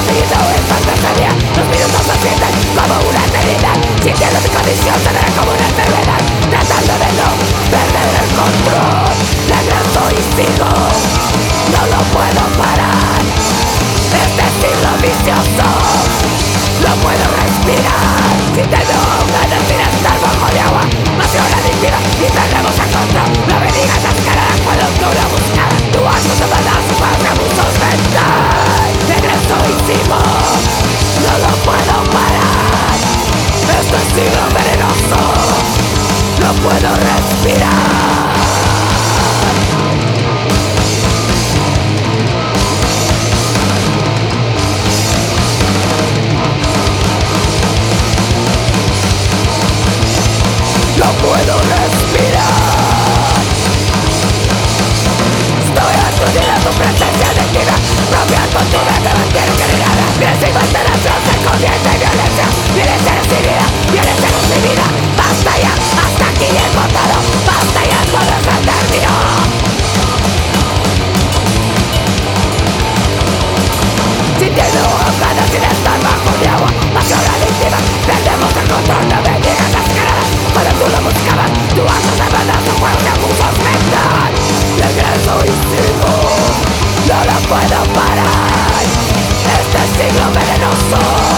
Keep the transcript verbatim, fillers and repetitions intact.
siguiendo esta pesadilla. Los minutos se sienten como una eternidad, sintiendo mi condición se verá como una enfermedad, tratando de no perder el control. Regreso y sigo, no lo puedo parar. Este ciclo vicioso no puedo respirar, sintiendo ganas sin estar bajo de agua. Vacío la limpida y perdemos el control. No me digas descarada cuando tú la buscas. Tu asco se va a dar sus abusos mental. Regreso y sigo, no lo puedo parar. Este siglo venenoso, no puedo respirar. No puedo respirar. Estoy harto de tu presencia negativa, propia cultura que mantiene generada. Agresiva alteración se convierte en violencia. Violencia recibida, violencia recibida. Basta ya, hasta aquí he contado. Basta ya, todo se terminó. Sintiendo ganas sin estar bajo de agua. Pasión adictiva, perdemos el control. No me digas descarada cuando tú lo buscabas. Tu acto de verdad, tu juego de abusos mental. Regreso y sigo, no lo puedo parar. Este siglo venenoso